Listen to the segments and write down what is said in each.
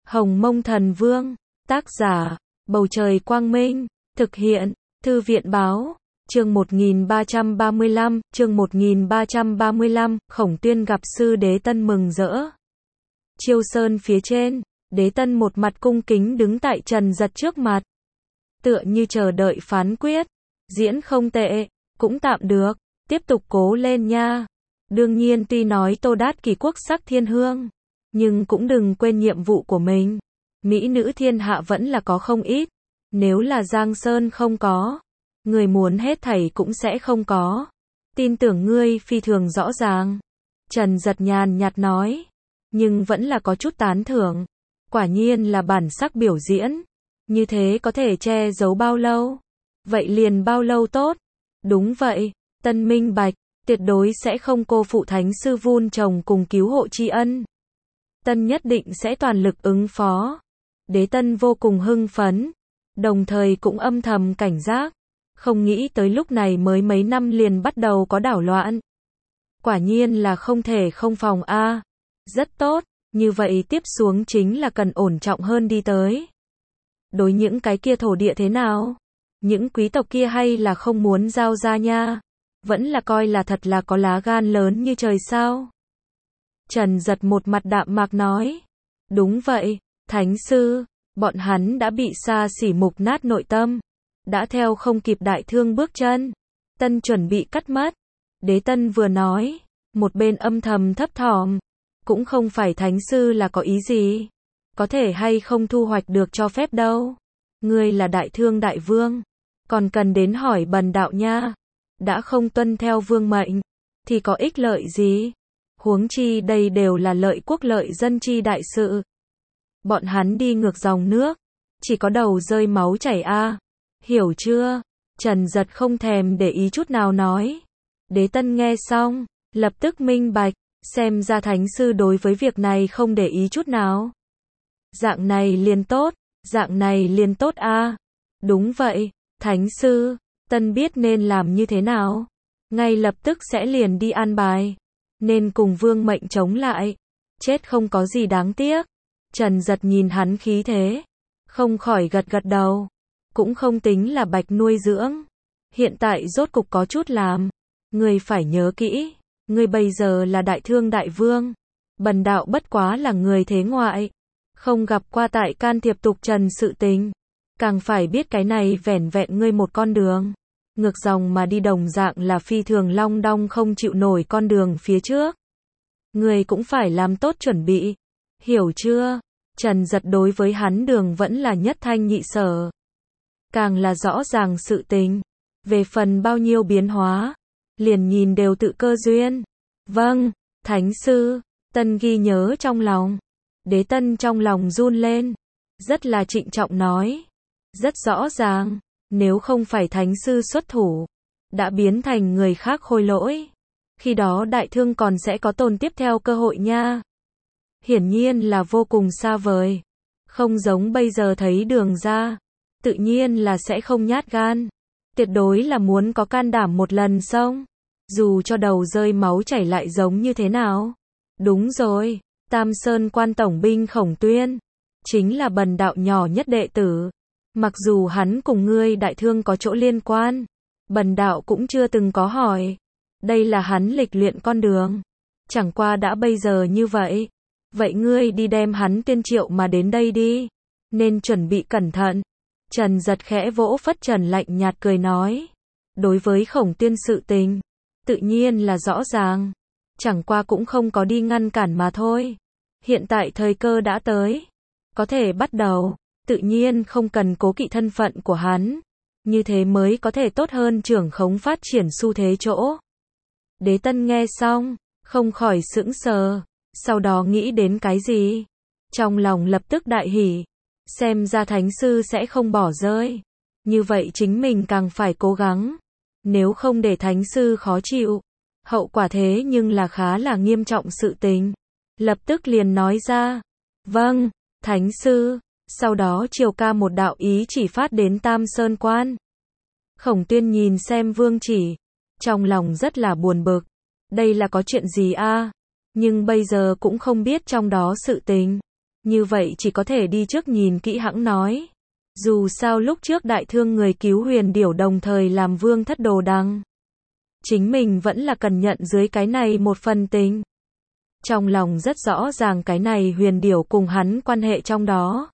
Hồng Mông Thần Vương, tác giả, Bầu Trời Quang Minh, thực hiện, Thư viện Báo, chương 1335, Khổng Tuyên gặp Sư Đế Tân mừng rỡ. Chiêu Sơn phía trên, Đế Tân một mặt cung kính đứng tại Trần Giật trước mặt. Tựa như chờ đợi phán quyết, diễn không tệ, cũng tạm được, tiếp tục cố lên nha. Đương nhiên tuy nói Tô Đát Kỷ quốc sắc thiên hương, nhưng cũng đừng quên nhiệm vụ của mình. Mỹ nữ thiên hạ vẫn là có không ít, nếu là Giang Sơn không có, người muốn hết thảy cũng sẽ không có. Tin tưởng ngươi phi thường rõ ràng. Trần Giật nhàn nhạt nói, nhưng vẫn là có chút tán thưởng. Quả nhiên là bản sắc biểu diễn, như thế có thể che giấu bao lâu? Vậy liền bao lâu tốt? Đúng vậy, Tân minh bạch, tuyệt đối sẽ không cô phụ thánh sư vun trồng cùng cứu hộ tri ân. Tân nhất định sẽ toàn lực ứng phó. Đế Tân vô cùng hưng phấn, đồng thời cũng âm thầm cảnh giác, không nghĩ tới lúc này mới mấy năm liền bắt đầu có đảo loạn. Quả nhiên là không thể không phòng a. Rất tốt, như vậy tiếp xuống chính là cần ổn trọng hơn đi tới. Đối những cái kia thổ địa thế nào? Những quý tộc kia hay là không muốn giao ra nha? Vẫn là coi là thật là có lá gan lớn như trời sao? Trần Giật một mặt đạm mạc nói. Đúng vậy, Thánh sư, bọn hắn đã bị xa xỉ mục nát nội tâm, đã theo không kịp đại thương bước chân. Tân chuẩn bị cắt mất. Đế Tân vừa nói, một bên âm thầm thấp thỏm, cũng không phải Thánh sư là có ý gì, có thể hay không thu hoạch được cho phép đâu. Ngươi là đại thương đại vương, còn cần đến hỏi bần đạo nha. Đã không tuân theo vương mệnh, thì có ích lợi gì? Huống chi đây đều là lợi quốc lợi dân chi đại sự. Bọn hắn đi ngược dòng nước, chỉ có đầu rơi máu chảy a. Hiểu chưa? Trần Giật không thèm để ý chút nào nói. Đế Tân nghe xong, lập tức minh bạch, xem ra Thánh sư đối với việc này không để ý chút nào. Dạng này liền tốt a. Đúng vậy, Thánh sư, Tân biết nên làm như thế nào, ngay lập tức sẽ liền đi an bài, nên cùng vương mệnh chống lại, chết không có gì đáng tiếc. Trần Giật nhìn hắn khí thế, không khỏi gật gật đầu, cũng không tính là bạch nuôi dưỡng, hiện tại rốt cục có chút làm. Ngươi phải nhớ kỹ, ngươi bây giờ là đại thương đại vương, bần đạo bất quá là người thế ngoại, không gặp qua tại can thiệp tục trần sự tình, càng phải biết cái này vẻn vẹn ngươi một con đường, ngược dòng mà đi đồng dạng là phi thường long đong không chịu nổi con đường phía trước. Ngươi cũng phải làm tốt chuẩn bị, hiểu chưa? Trần Giật đối với hắn đường vẫn là nhất thanh nhị sở, càng là rõ ràng sự tình, về phần bao nhiêu biến hóa, liền nhìn đều tự cơ duyên. Vâng, Thánh sư, Tân ghi nhớ trong lòng. Đế Tân trong lòng run lên, rất là trịnh trọng nói. Rất rõ ràng, nếu không phải Thánh sư xuất thủ, đã biến thành người khác khôi lỗi, khi đó đại thương còn sẽ có tồn tiếp theo cơ hội nha. Hiển nhiên là vô cùng xa vời, không giống bây giờ thấy đường ra, tự nhiên là sẽ không nhát gan, tuyệt đối là muốn có can đảm một lần xong, dù cho đầu rơi máu chảy lại giống như thế nào. Đúng rồi, Tam Sơn quan tổng binh Khổng Tuyên, chính là bần đạo nhỏ nhất đệ tử, mặc dù hắn cùng ngươi đại thương có chỗ liên quan, bần đạo cũng chưa từng có hỏi, đây là hắn lịch luyện con đường, chẳng qua đã bây giờ như vậy. Vậy ngươi đi đem hắn tuyên triệu mà đến đây đi, nên chuẩn bị cẩn thận. Trần Giật khẽ vỗ phất trần lạnh nhạt cười nói. Đối với Khổng Tuyên sự tình, tự nhiên là rõ ràng, chẳng qua cũng không có đi ngăn cản mà thôi. Hiện tại thời cơ đã tới, có thể bắt đầu, tự nhiên không cần cố kỵ thân phận của hắn, như thế mới có thể tốt hơn trưởng khống phát triển xu thế chỗ. Đế Tân nghe xong, không khỏi sững sờ, sau đó nghĩ đến cái gì, trong lòng lập tức đại hỉ, xem ra Thánh sư sẽ không bỏ rơi, như vậy chính mình càng phải cố gắng, nếu không để Thánh sư khó chịu, hậu quả thế nhưng là khá là nghiêm trọng sự tình. Lập tức liền nói ra, vâng, Thánh sư, sau đó chiều ca một đạo ý chỉ phát đến Tam Sơn quan. Khổng Tuyên nhìn xem vương chỉ, trong lòng rất là buồn bực, đây là có chuyện gì a? Nhưng bây giờ cũng không biết trong đó sự tình, Như vậy chỉ có thể đi trước nhìn kỹ hãng nói. Dù sao lúc trước đại thương người cứu Huyền Điểu đồng thời làm vương thất đồ đăng. Chính mình vẫn là cần nhận dưới cái này một phần tình. Trong lòng rất rõ ràng cái này Huyền Điểu cùng hắn quan hệ trong đó.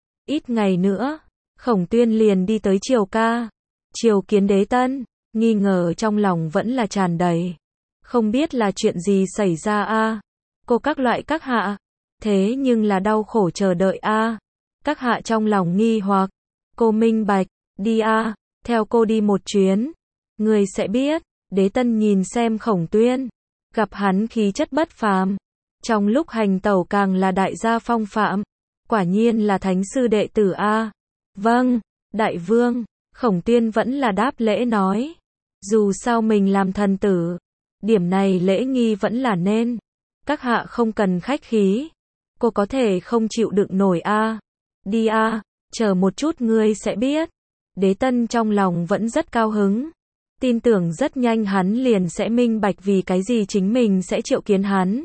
Ít ngày nữa, Khổng Tuyên liền đi tới triều ca. Triều kiến Đế Tân, nghi ngờ trong lòng vẫn là tràn đầy. Không biết là chuyện gì xảy ra a? Cô các loại các hạ. Thế nhưng là đau khổ chờ đợi a. Các hạ trong lòng nghi hoặc. Cô minh bạch, đi a, theo cô đi một chuyến. Người sẽ biết. Đế Tân nhìn xem Khổng Tuyên. Gặp hắn khí chất bất phàm. Trong lúc hành tẩu càng là đại gia phong phạm. Quả nhiên là thánh sư đệ tử a. Vâng, đại vương. Khổng Tuyên vẫn là đáp lễ nói. Dù sao mình làm thần tử. Điểm này lễ nghi vẫn là nên. Các hạ không cần khách khí. Cô có thể không chịu đựng nổi a. Đi a, chờ một chút ngươi sẽ biết. Đế Tân trong lòng vẫn rất cao hứng. Tin tưởng rất nhanh hắn liền sẽ minh bạch vì cái gì chính mình sẽ triệu kiến hắn.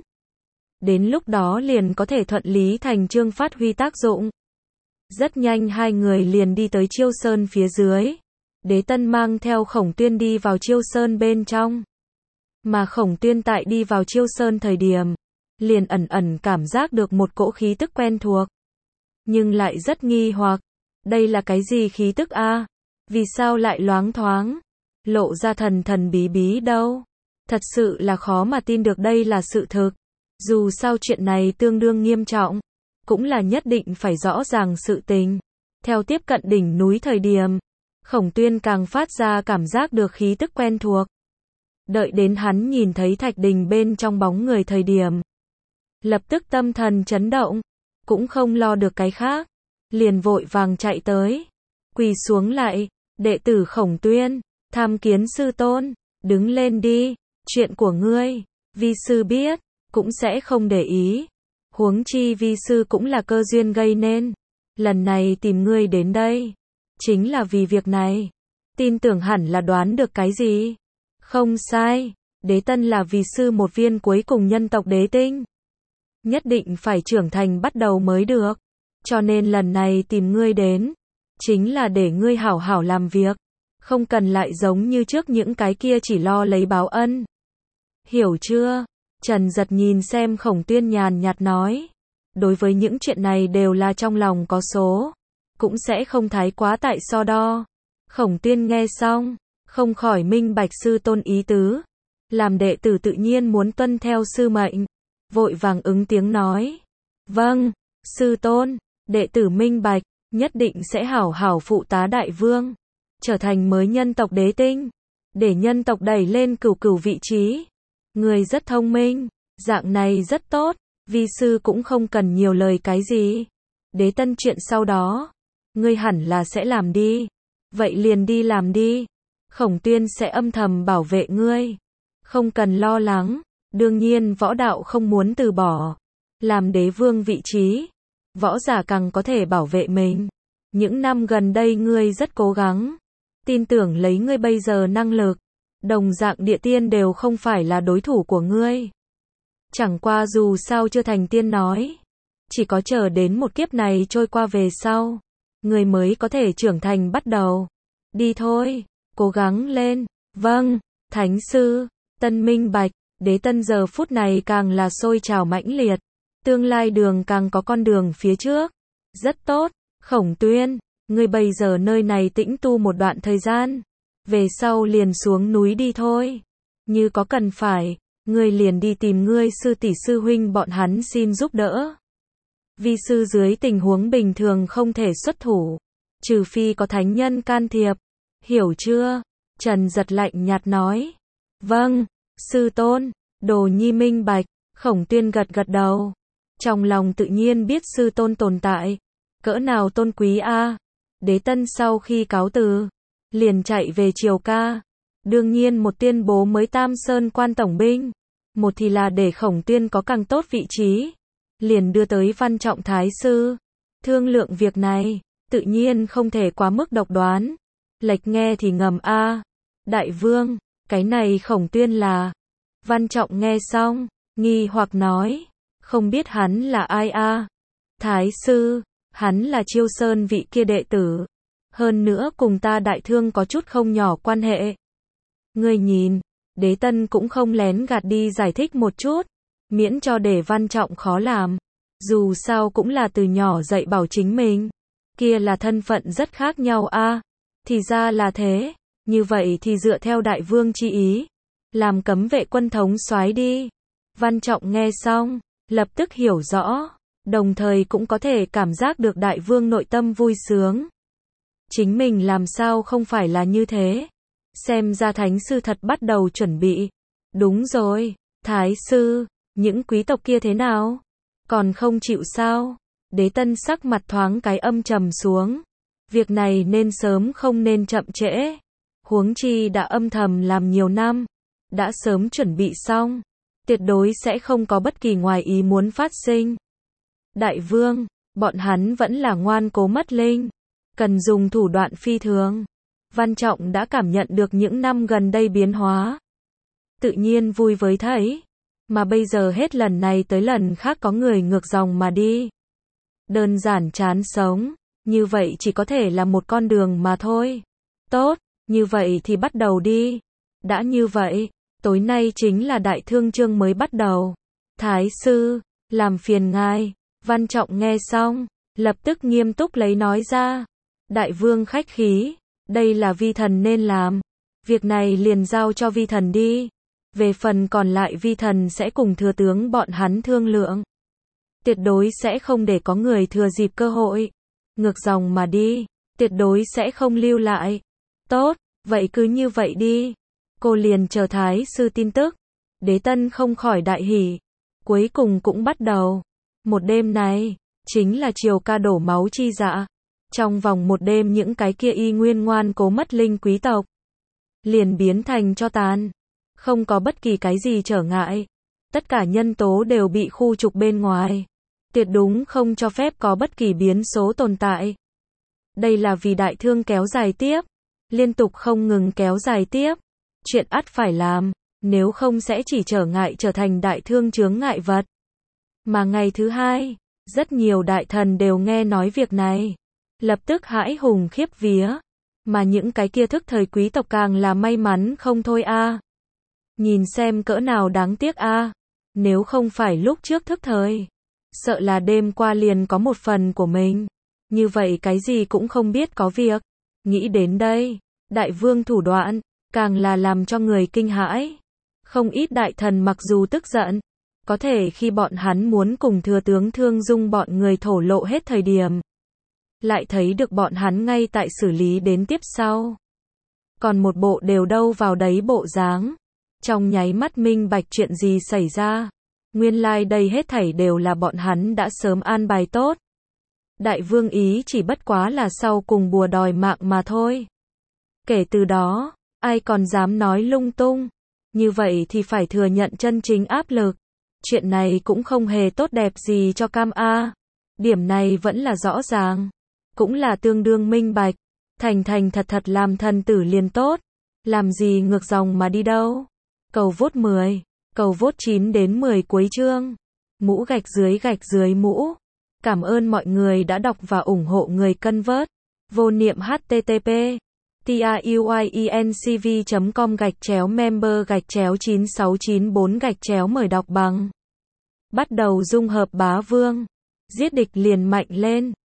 Đến lúc đó liền có thể thuận lý thành chương phát huy tác dụng. Rất nhanh hai người liền đi tới Chiêu Sơn phía dưới. Đế Tân mang theo Khổng Tuyên đi vào Chiêu Sơn bên trong. Mà Khổng Tuyên tại đi vào Chiêu Sơn thời điểm, liền ẩn ẩn cảm giác được một cỗ khí tức quen thuộc. Nhưng lại rất nghi hoặc, đây là cái gì khí tức a? Vì sao lại loáng thoáng, lộ ra thần thần bí bí đâu? Thật sự là khó mà tin được đây là sự thực. Dù sao chuyện này tương đương nghiêm trọng, cũng là nhất định phải rõ ràng sự tình. Theo tiếp cận đỉnh núi thời điểm, Khổng Tuyên càng phát ra cảm giác được khí tức quen thuộc. Đợi đến hắn nhìn thấy thạch đình bên trong bóng người thời điểm, lập tức tâm thần chấn động, cũng không lo được cái khác, liền vội vàng chạy tới, quỳ xuống lại, đệ tử Khổng Tuyên, tham kiến sư tôn, đứng lên đi, chuyện của ngươi, vi sư biết, cũng sẽ không để ý, huống chi vi sư cũng là cơ duyên gây nên, lần này tìm ngươi đến đây, chính là vì việc này, tin tưởng hẳn là đoán được cái gì. Không sai, Đế Tân là vì sư một viên cuối cùng nhân tộc đế tinh. Nhất định phải trưởng thành bắt đầu mới được. Cho nên lần này tìm ngươi đến, chính là để ngươi hảo hảo làm việc. Không cần lại giống như trước những cái kia chỉ lo lấy báo ân. Hiểu chưa? Trần Giật nhìn xem Khổng Tuyên nhàn nhạt nói. Đối với những chuyện này đều là trong lòng có số. Cũng sẽ không thái quá tại so đo. Khổng Tuyên nghe xong, không khỏi minh bạch sư tôn ý tứ. Làm đệ tử tự nhiên muốn tuân theo sư mệnh. Vội vàng ứng tiếng nói. Vâng, sư tôn, đệ tử minh bạch, nhất định sẽ hảo hảo phụ tá đại vương. Trở thành mới nhân tộc đế tinh. Để nhân tộc đẩy lên cửu cửu vị trí. Người rất thông minh, dạng này rất tốt, vi sư cũng không cần nhiều lời cái gì. Đế Tân chuyện sau đó, ngươi hẳn là sẽ làm đi. Vậy liền đi làm đi. Khổng Tuyên sẽ âm thầm bảo vệ ngươi. Không cần lo lắng, đương nhiên võ đạo không muốn từ bỏ. Làm đế vương vị trí, võ giả càng có thể bảo vệ mình. Những năm gần đây ngươi rất cố gắng. Tin tưởng lấy ngươi bây giờ năng lực, đồng dạng địa tiên đều không phải là đối thủ của ngươi. Chẳng qua dù sao chưa thành tiên nói. Chỉ có chờ đến một kiếp này trôi qua về sau, ngươi mới có thể trưởng thành bắt đầu. Đi thôi, cố gắng lên. Vâng, Thánh sư. Tân minh bạch, Đế Tân giờ phút này càng là sôi trào mãnh liệt. Tương lai đường càng có con đường phía trước. Rất tốt, Khổng Tuyên, ngươi bây giờ nơi này tĩnh tu một đoạn thời gian. Về sau liền xuống núi đi thôi. Như có cần phải, ngươi liền đi tìm ngươi sư tỷ sư huynh bọn hắn xin giúp đỡ. Vi sư dưới tình huống bình thường không thể xuất thủ. Trừ phi có thánh nhân can thiệp. Hiểu chưa? Trần Giật lạnh nhạt nói. Vâng, sư tôn, đồ nhi minh bạch. Khổng Tuyên gật gật đầu. Trong lòng tự nhiên biết sư tôn tồn tại. Cỡ nào tôn quý a. Đế Tân sau khi cáo từ, liền chạy về triều ca. Đương nhiên một tuyên bố mới Tam Sơn quan tổng binh. Một thì là để Khổng Tuyên có càng tốt vị trí. Liền đưa tới Văn Trọng Thái sư. Thương lượng việc này, tự nhiên không thể quá mức độc đoán. Lệch nghe thì ngầm a. Đại vương, cái này Khổng Tuyên là. Văn Trọng nghe xong, nghi hoặc nói. Không biết hắn là ai a. Thái sư, hắn là Chiêu Sơn vị kia đệ tử. Hơn nữa cùng ta Đại Thương có chút không nhỏ quan hệ. Ngươi nhìn, Đế Tân cũng không lén gạt đi giải thích một chút, miễn cho để Văn Trọng khó làm. Dù sao cũng là từ nhỏ dạy bảo chính mình. Kia là thân phận rất khác nhau a. Thì ra là thế, như vậy thì dựa theo đại vương chi ý, làm cấm vệ quân thống soái đi. Văn Trọng nghe xong, lập tức hiểu rõ, đồng thời cũng có thể cảm giác được đại vương nội tâm vui sướng. Chính mình làm sao không phải là như thế. Xem ra thánh sư thật bắt đầu chuẩn bị. Đúng rồi, thái sư, những quý tộc kia thế nào? Còn không chịu sao? Đế Tân sắc mặt thoáng cái âm trầm xuống. Việc này nên sớm không nên chậm trễ. Huống chi đã âm thầm làm nhiều năm, đã sớm chuẩn bị xong, tuyệt đối sẽ không có bất kỳ ngoài ý muốn phát sinh. Đại vương, bọn hắn vẫn là ngoan cố mất linh, cần dùng thủ đoạn phi thường. Văn Trọng đã cảm nhận được những năm gần đây biến hóa. Tự nhiên vui với thấy, mà bây giờ hết lần này tới lần khác có người ngược dòng mà đi. Đơn giản chán sống, như vậy chỉ có thể là một con đường mà thôi. Tốt, như vậy thì bắt đầu đi. Đã như vậy, tối nay chính là đại thương chương mới bắt đầu. Thái sư, làm phiền ngài. Văn Trọng nghe xong, lập tức nghiêm túc lấy nói ra. Đại vương khách khí, đây là vi thần nên làm. Việc này liền giao cho vi thần đi. Về phần còn lại vi thần sẽ cùng thừa tướng bọn hắn thương lượng. Tuyệt đối sẽ không để có người thừa dịp cơ hội. Ngược dòng mà đi, tuyệt đối sẽ không lưu lại. Tốt, vậy cứ như vậy đi. Cô liền chờ thái sư tin tức. Đế Tân không khỏi đại hỉ. Cuối cùng cũng bắt đầu. Một đêm này, chính là triều ca đổ máu chi dạ. Trong vòng một đêm những cái kia y nguyên ngoan cố mất linh quý tộc liền biến thành tro tàn. Không có bất kỳ cái gì trở ngại. Tất cả nhân tố đều bị khu trục bên ngoài. Tuyệt đúng không cho phép có bất kỳ biến số tồn tại. Đây là vì đại thương kéo dài tiếp. Liên tục không ngừng kéo dài tiếp. Chuyện ắt phải làm. Nếu không sẽ chỉ trở ngại trở thành đại thương chướng ngại vật. Mà ngày thứ hai, rất nhiều đại thần đều nghe nói việc này. Lập tức hãi hùng khiếp vía. Mà những cái kia thức thời quý tộc càng là may mắn không thôi a. Nhìn xem cỡ nào đáng tiếc a. Nếu không phải lúc trước thức thời, sợ là đêm qua liền có một phần của mình. Như vậy cái gì cũng không biết có việc. Nghĩ đến đây, đại vương thủ đoạn, càng là làm cho người kinh hãi. Không ít đại thần mặc dù tức giận, có thể khi bọn hắn muốn cùng thừa tướng Thương Dung bọn người thổ lộ hết thời điểm, lại thấy được bọn hắn ngay tại xử lý đến tiếp sau. Còn một bộ đều đâu vào đấy bộ dáng. Trong nháy mắt minh bạch chuyện gì xảy ra. Nguyên lai đây hết thảy đều là bọn hắn đã sớm an bài tốt. Đại vương ý chỉ bất quá là sau cùng bùa đòi mạng mà thôi. Kể từ đó, ai còn dám nói lung tung. Như vậy thì phải thừa nhận chân chính áp lực. Chuyện này cũng không hề tốt đẹp gì cho Cam A. Điểm này vẫn là rõ ràng. Cũng là tương đương minh bạch. Thành thành thật thật làm thần tử liền tốt. Làm gì ngược dòng mà đi đâu. Cầu vote 10. Cầu vote 9 đến 10 cuối chương. Mũ gạch dưới mũ. Cảm ơn mọi người đã đọc và ủng hộ người cân vớt. Vô niệm http truyencv.com/member/9694 mời đọc bằng. Bắt đầu dung hợp bá vương. Giết địch liền mạnh lên.